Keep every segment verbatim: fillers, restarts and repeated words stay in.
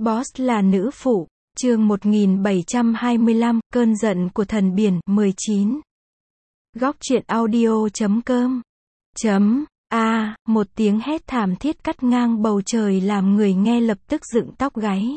Boss là nữ phụ. Chương một nghìn bảy trăm hai mươi lăm, cơn giận của thần biển, mười chín. Góc truyện audio chấm com. Chấm. A, một tiếng hét thảm thiết cắt ngang bầu trời làm người nghe lập tức dựng tóc gáy.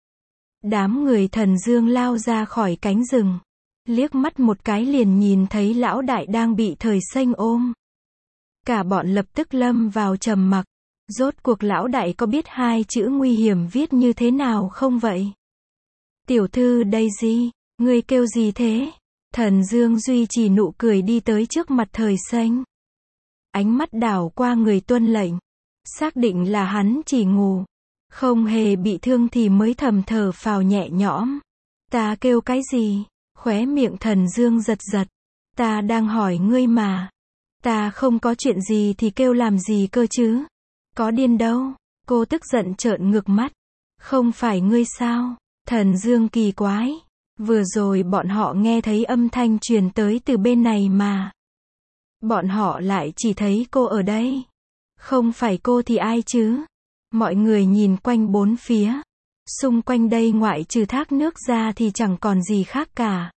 Đám người Thần Dương lao ra khỏi cánh rừng. Liếc mắt một cái liền nhìn thấy lão đại đang bị Thời Xanh ôm. Cả bọn lập tức lâm vào trầm mặc. Rốt cuộc lão đại có biết hai chữ nguy hiểm viết như thế nào không vậy? Tiểu thư Daisy, ngươi kêu gì thế? Thần Dương duy trì nụ cười đi tới trước mặt Thời Xanh. Ánh mắt đảo qua người tuân lệnh. Xác định là hắn chỉ ngủ. Không hề bị thương thì mới thầm thở phào nhẹ nhõm. Ta kêu cái gì? Khóe miệng Thần Dương giật giật. Ta đang hỏi ngươi mà. Ta không có chuyện gì thì kêu làm gì cơ chứ? Có điên đâu. Cô tức giận trợn ngược mắt. Không phải ngươi sao? Thần Dương kỳ quái. Vừa rồi bọn họ nghe thấy âm thanh truyền tới từ bên này mà. Bọn họ lại chỉ thấy cô ở đây. Không phải cô thì ai chứ? Mọi người nhìn quanh bốn phía. Xung quanh đây ngoại trừ thác nước ra thì chẳng còn gì khác cả.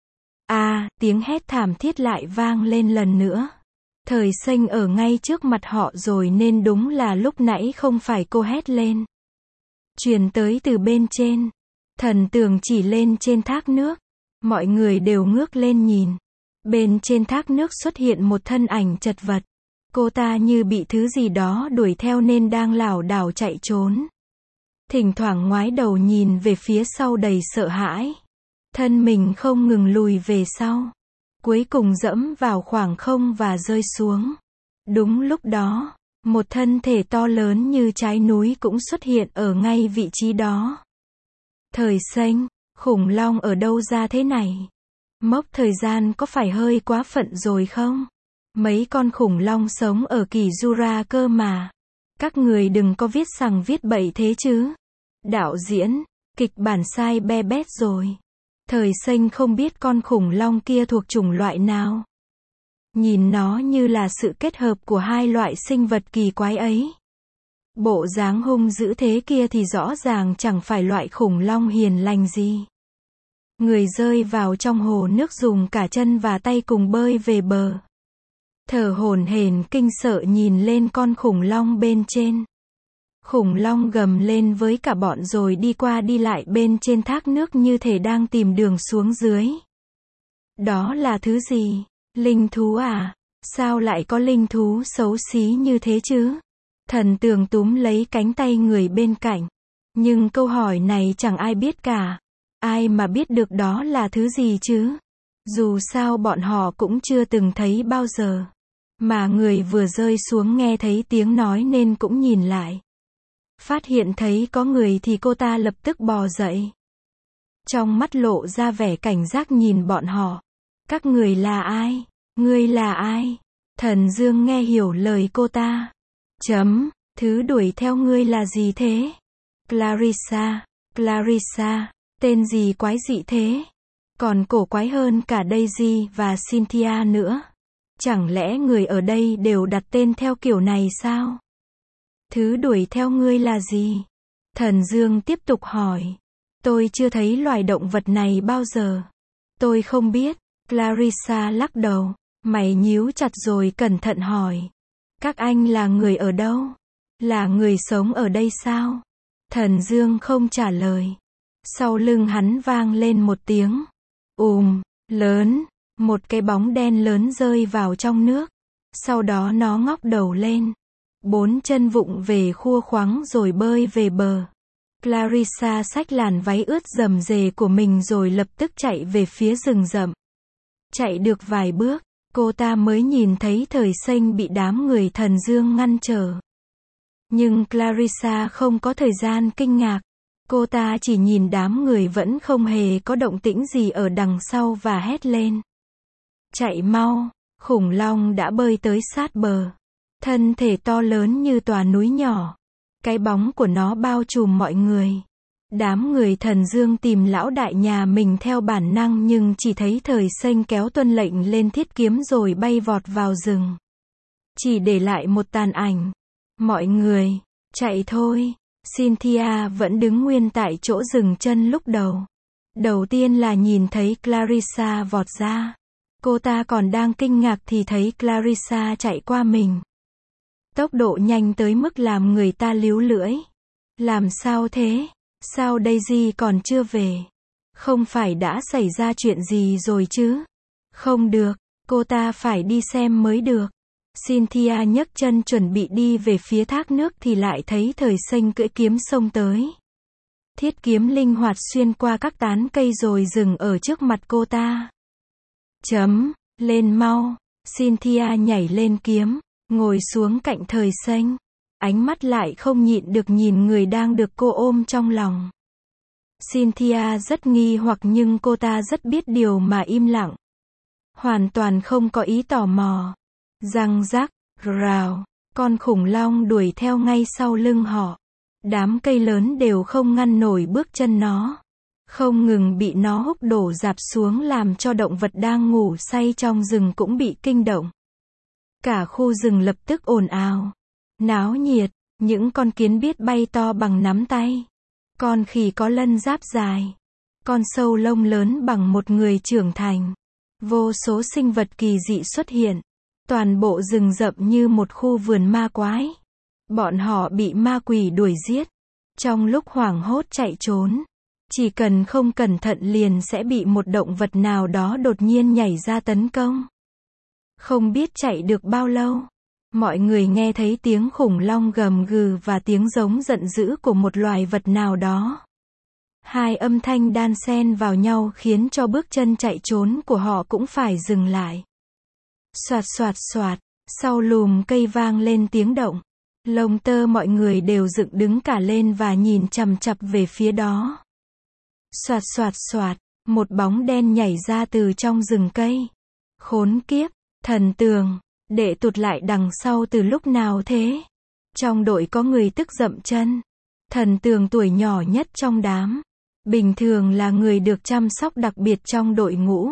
À, tiếng hét thảm thiết lại vang lên lần nữa. Thời Xanh ở ngay trước mặt họ rồi nên đúng là lúc nãy không phải cô hét lên. Truyền tới từ bên trên. Thần Tường chỉ lên trên thác nước. Mọi người đều ngước lên nhìn. Bên trên thác nước xuất hiện một thân ảnh chật vật. Cô ta như bị thứ gì đó đuổi theo nên đang lảo đảo chạy trốn. Thỉnh thoảng ngoái đầu nhìn về phía sau đầy sợ hãi. Thân mình không ngừng lùi về sau. Cuối cùng dẫm vào khoảng không và rơi xuống. Đúng lúc đó, một thân thể to lớn như trái núi cũng xuất hiện ở ngay vị trí đó. Thời Xanh, khủng long ở đâu ra thế này? Mốc thời gian có phải hơi quá phận rồi không? Mấy con khủng long sống ở Kỳ Jura cơ mà. Các người đừng có viết sằng viết bậy thế chứ. Đạo diễn, kịch bản sai be bét rồi. Thời Xanh không biết con khủng long kia thuộc chủng loại nào. Nhìn nó như là sự kết hợp của hai loại sinh vật kỳ quái ấy. Bộ dáng hung dữ thế kia thì rõ ràng chẳng phải loại khủng long hiền lành gì. Người rơi vào trong hồ nước dùng cả chân và tay cùng bơi về bờ. Thở hổn hển kinh sợ nhìn lên con khủng long bên trên. Khủng long gầm lên với cả bọn rồi đi qua đi lại bên trên thác nước như thể đang tìm đường xuống dưới. Đó là thứ gì? Linh thú à? Sao lại có linh thú xấu xí như thế chứ? Thần Tường túm lấy cánh tay người bên cạnh. Nhưng câu hỏi này chẳng ai biết cả. Ai mà biết được đó là thứ gì chứ? Dù sao bọn họ cũng chưa từng thấy bao giờ. Mà người vừa rơi xuống nghe thấy tiếng nói nên cũng nhìn lại. Phát hiện thấy có người thì cô ta lập tức bò dậy. Trong mắt lộ ra vẻ cảnh giác nhìn bọn họ. Các người là ai? Ngươi là ai? Thần Dương nghe hiểu lời cô ta. Chấm, thứ đuổi theo ngươi là gì thế? Clarissa, Clarissa, tên gì quái dị thế? Còn cổ quái hơn cả Daisy và Cynthia nữa. Chẳng lẽ người ở đây đều đặt tên theo kiểu này sao? Thứ đuổi theo ngươi là gì? Thần Dương tiếp tục hỏi. Tôi chưa thấy loài động vật này bao giờ. Tôi không biết. Clarissa lắc đầu. Mày nhíu chặt rồi cẩn thận hỏi. Các anh là người ở đâu? Là người sống ở đây sao? Thần Dương không trả lời. Sau lưng hắn vang lên một tiếng. Ùm, lớn. Một cái bóng đen lớn rơi vào trong nước. Sau đó nó ngóc đầu lên. Bốn chân vụng về khua khoắng rồi bơi về bờ. Clarissa xách làn váy ướt rầm rề của mình rồi lập tức chạy về phía rừng rậm. Chạy được vài bước, cô ta mới nhìn thấy Thời Xanh bị đám người Thần Dương ngăn trở. Nhưng Clarissa không có thời gian kinh ngạc. Cô ta chỉ nhìn đám người vẫn không hề có động tĩnh gì ở đằng sau và hét lên. Chạy mau, khủng long đã bơi tới sát bờ. Thân thể to lớn như tòa núi nhỏ. Cái bóng của nó bao trùm mọi người. Đám người Thần Dương tìm lão đại nhà mình theo bản năng nhưng chỉ thấy Thời Xanh kéo tuân lệnh lên thiết kiếm rồi bay vọt vào rừng. Chỉ để lại một tàn ảnh. Mọi người, chạy thôi. Cynthia vẫn đứng nguyên tại chỗ dừng chân lúc đầu. Đầu tiên là nhìn thấy Clarissa vọt ra. Cô ta còn đang kinh ngạc thì thấy Clarissa chạy qua mình. Tốc độ nhanh tới mức làm người ta líu lưỡi. Làm sao thế? Sao Daisy còn chưa về? Không phải đã xảy ra chuyện gì rồi chứ? Không được, cô ta phải đi xem mới được. Cynthia nhấc chân chuẩn bị đi về phía thác nước thì lại thấy Thời Xanh cưỡi kiếm xông tới. Thiết kiếm linh hoạt xuyên qua các tán cây rồi dừng ở trước mặt cô ta. Chấm, lên mau. Cynthia nhảy lên kiếm, ngồi xuống cạnh Thời Xanh. Ánh mắt lại không nhịn được nhìn người đang được cô ôm trong lòng. Cynthia rất nghi hoặc nhưng cô ta rất biết điều mà im lặng. Hoàn toàn không có ý tò mò. Răng rắc, rào, con khủng long đuổi theo ngay sau lưng họ. Đám cây lớn đều không ngăn nổi bước chân nó. Không ngừng bị nó húc đổ rạp xuống làm cho động vật đang ngủ say trong rừng cũng bị kinh động. Cả khu rừng lập tức ồn ào. Náo nhiệt, những con kiến biết bay to bằng nắm tay. Con khỉ có lân giáp dài. Con sâu lông lớn bằng một người trưởng thành. Vô số sinh vật kỳ dị xuất hiện. Toàn bộ rừng rậm như một khu vườn ma quái. Bọn họ bị ma quỷ đuổi giết. Trong lúc hoảng hốt chạy trốn. Chỉ cần không cẩn thận liền sẽ bị một động vật nào đó đột nhiên nhảy ra tấn công. Không biết chạy được bao lâu. Mọi người nghe thấy tiếng khủng long gầm gừ và tiếng giống giận dữ của một loài vật nào đó. Hai âm thanh đan xen vào nhau khiến cho bước chân chạy trốn của họ cũng phải dừng lại. Soạt soạt soạt, sau lùm cây vang lên tiếng động. Lông tơ mọi người đều dựng đứng cả lên và nhìn chằm chằm về phía đó. Soạt soạt soạt, một bóng đen nhảy ra từ trong rừng cây. Khốn kiếp, Thần Tường, đệ tụt lại đằng sau từ lúc nào thế? Trong đội có người tức dậm chân. Thần Tường tuổi nhỏ nhất trong đám. Bình thường là người được chăm sóc đặc biệt trong đội ngũ.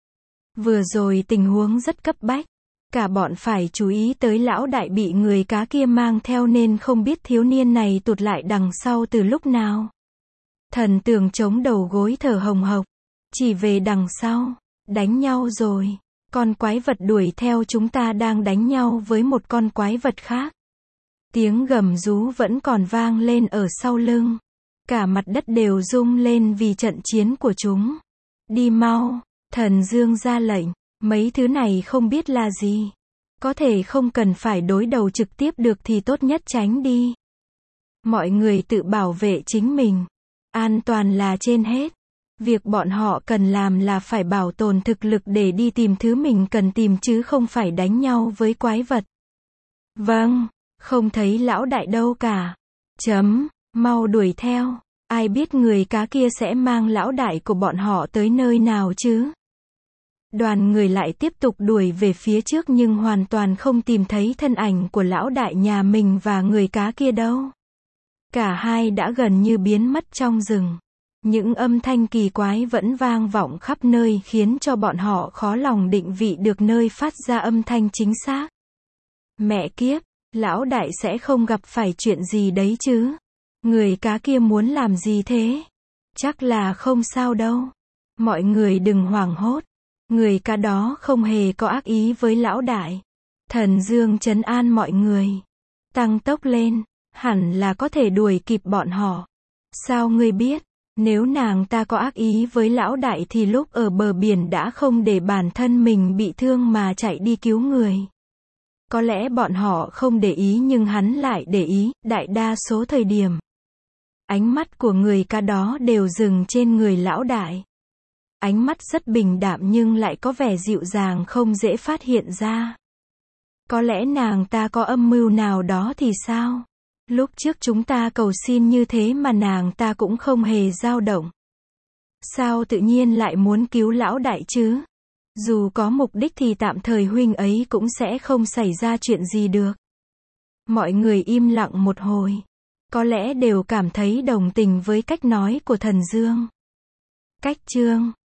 Vừa rồi tình huống rất cấp bách. Cả bọn phải chú ý tới lão đại bị người cá kia mang theo nên không biết thiếu niên này tụt lại đằng sau từ lúc nào. Thần Tường chống đầu gối thở hồng hộc. Chỉ về đằng sau. Đánh nhau rồi. Con quái vật đuổi theo chúng ta đang đánh nhau với một con quái vật khác. Tiếng gầm rú vẫn còn vang lên ở sau lưng. Cả mặt đất đều rung lên vì trận chiến của chúng. Đi mau, Thần Dương ra lệnh. Mấy thứ này không biết là gì. Có thể không cần phải đối đầu trực tiếp được thì tốt nhất tránh đi. Mọi người tự bảo vệ chính mình. An toàn là trên hết. Việc bọn họ cần làm là phải bảo tồn thực lực để đi tìm thứ mình cần tìm chứ không phải đánh nhau với quái vật. Vâng, không thấy lão đại đâu cả. Chấm, mau đuổi theo. Ai biết người cá kia sẽ mang lão đại của bọn họ tới nơi nào chứ? Đoàn người lại tiếp tục đuổi về phía trước nhưng hoàn toàn không tìm thấy thân ảnh của lão đại nhà mình và người cá kia đâu. Cả hai đã gần như biến mất trong rừng. Những âm thanh kỳ quái vẫn vang vọng khắp nơi khiến cho bọn họ khó lòng định vị được nơi phát ra âm thanh chính xác. Mẹ kiếp, lão đại sẽ không gặp phải chuyện gì đấy chứ? Người cá kia muốn làm gì thế? Chắc là không sao đâu. Mọi người đừng hoảng hốt. Người cá đó không hề có ác ý với lão đại. Thần Dương trấn an mọi người. Tăng tốc lên, hẳn là có thể đuổi kịp bọn họ. Sao ngươi biết? Nếu nàng ta có ác ý với lão đại thì lúc ở bờ biển đã không để bản thân mình bị thương mà chạy đi cứu người. Có lẽ bọn họ không để ý nhưng hắn lại để ý, đại đa số thời điểm. Ánh mắt của người cá đó đều dừng trên người lão đại. Ánh mắt rất bình đạm nhưng lại có vẻ dịu dàng không dễ phát hiện ra. Có lẽ nàng ta có âm mưu nào đó thì sao? Lúc trước chúng ta cầu xin như thế mà nàng ta cũng không hề dao động. Sao tự nhiên lại muốn cứu lão đại chứ? Dù có mục đích thì tạm thời huynh ấy cũng sẽ không xảy ra chuyện gì được. Mọi người im lặng một hồi. Có lẽ đều cảm thấy đồng tình với cách nói của Thần Dương. Cách chương